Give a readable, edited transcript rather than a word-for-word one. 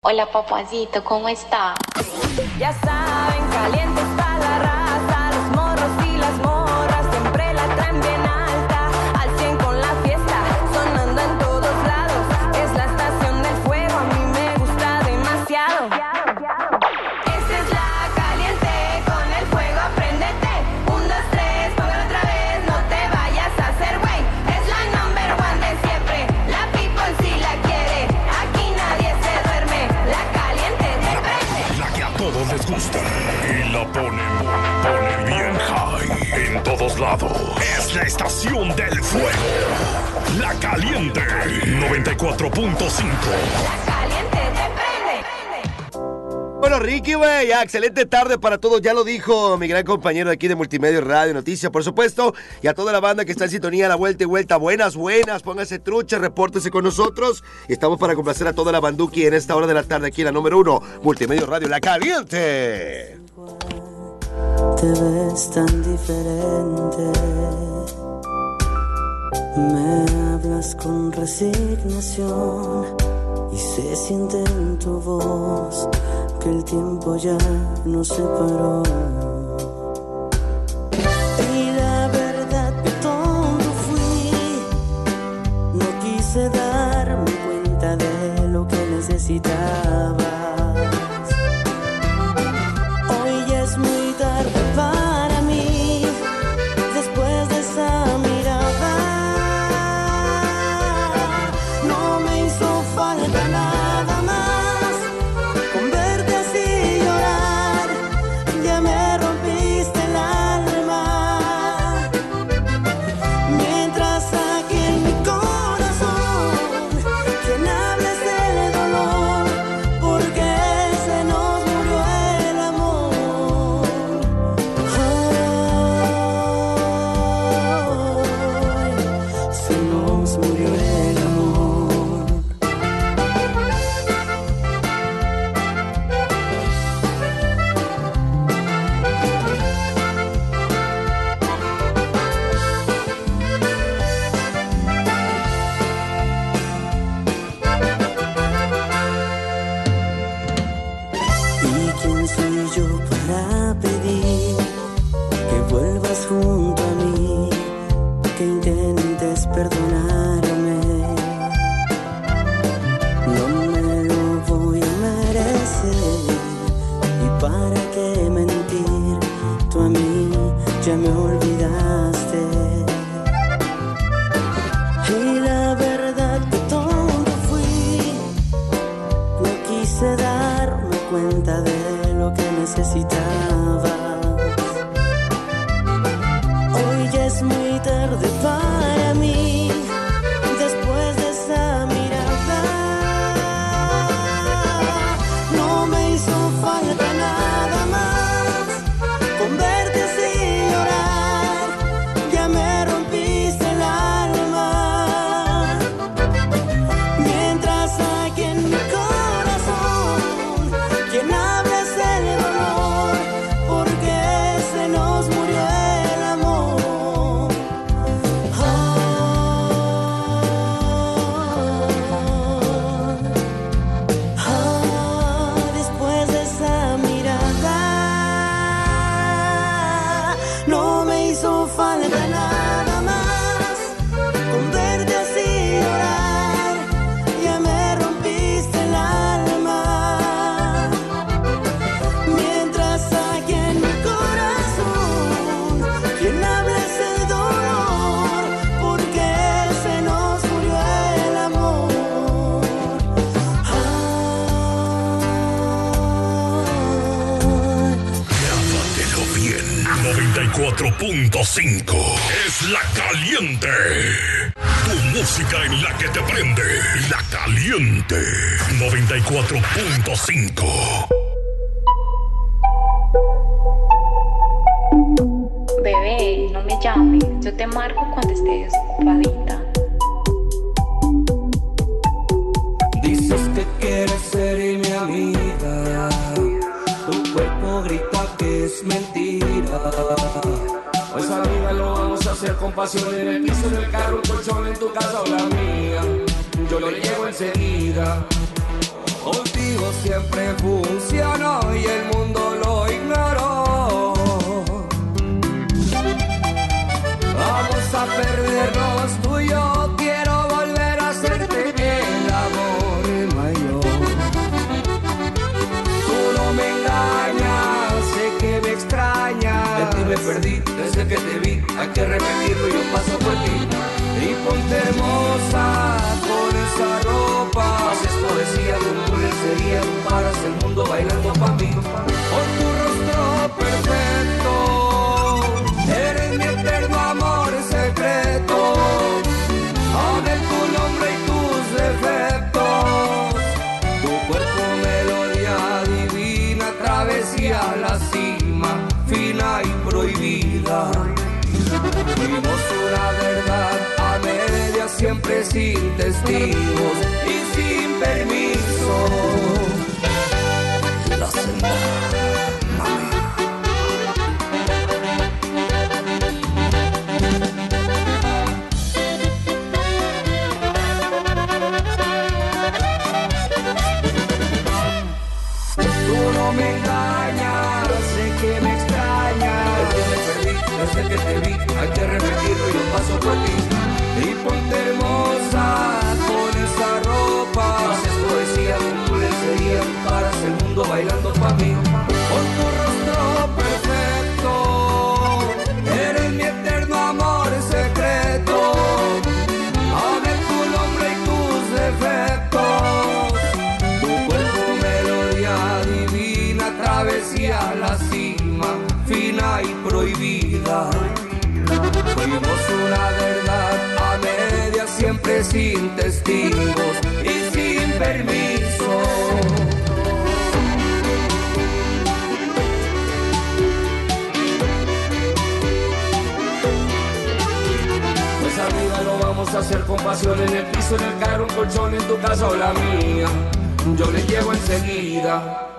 Hola papacito, ¿cómo está? Ya saben, caliente está la raza, los morros y las morras siempre la traen bien alta, al 100 con la fiesta, sonando en todos lados, es la estación del fuego, a mí me gusta demasiado. Esta es la caliente, con el fuego apréndete, 1, 2, 3, póngalo otra vez, no te vayas a hacer güey, es la number one de siempre, la people si la quiere, aquí nadie se duerme, la caliente te prende. La que a todos les gusta y la pone bien high en todos lados. Es la estación del fuego. La Caliente 94.5. La caliente te prende. Bueno, Ricky, güey, ya, excelente tarde para todos, ya lo dijo mi gran compañero de aquí de Multimedia Radio Noticias, por supuesto, y a toda la banda que está en sintonía, la vuelta y vuelta, buenas, pónganse trucha, repórtese con nosotros, y estamos para complacer a toda la banduki en esta hora de la tarde aquí en la número 1, Multimedia Radio, La Caliente. Te ves tan diferente, me hablas con resignación y se siente en tu voz que el tiempo ya nos separó. Y la verdad que tonto fui, no quise darme cuenta de lo que necesitabas. Hoy ya es muy tarde para mí, después de esa mirada, no me hizo falta nada más, con verte así llorar, ya me rompiste el alma, mientras aquí en mi corazón, quien hables del dolor, porque se nos murió el amor, ay, se nos murió el amor. ¿Y quién soy yo para pedir que vuelvas junto a mí, que intentes perdonarme? No me lo voy a merecer, y para qué mentir, tú a mí ya me olvidaste. Y la verdad que tonto fui, no quise darme cuenta de lo que necesitabas. Hoy ya es muy tarde para mí, después de esa mirada, no me hizo falta nada más, con verte así llorar, ya me rompiste el alma, mientras aquí en mi corazón, quien hables del dolor, porque se nos murió el amor, después de esa mirada, no me hizo falta nada más, con verte así llorar, ya me rompiste el alma, mientras aquí en mi corazón, quien hables el dolor, porque se nos murió el amor, Grábatelo bien. 94.5 es La Caliente. Tu música en la que te prende. La Caliente 94.5. Bebé, no me llames, yo te marco cuando estés ocupadita. Dices que quieres ser mi amiga, tu cuerpo grita que es mentira. Pues amiga, lo vamos a hacer con pasión, en el piso del carro, un colchón en tu casa o la mía. Yo lo llevo enseguida. Contigo siempre funcionó y el mundo lo ignoró. Vamos a perdernos tú y yo, quiero volver a hacerte el amor mayor. Tú no me engañas, sé que me extrañas. De ti me perdí desde que te vi, hay que repetirlo, yo paso por ti. Y ponte hermosa con esa ropa, haces poesía como lencería, paras el mundo bailando pa' mí. Por tu rostro perfecto, eres mi eterno amor secreto. Amé tu nombre y tus defectos, tu cuerpo melodía divina, travesía a la cima, fina y prohibida. Fuimos una verdad a medias, siempre sin testigos y sin permiso. La senda, mami. Tú no me engañas, sé que me extrañas. Desde que te vi, hay que repetirlo, yo paso por ti. Y ponte hermosa con esa ropa, haces poesía con tu lencería, paras el mundo bailando pa' mí. Con tu rostro perfecto, eres mi eterno amor secreto. Amé tu nombre y tus defectos, tu cuerpo melodía divina, travesía a la cima, fina y prohibida. Fuimos una verdad a medias, siempre sin testigos y sin permiso. Pues arriba lo vamos a hacer con pasión, en el piso, en el carro, un colchón, en tu casa o la mía. Yo le llego enseguida.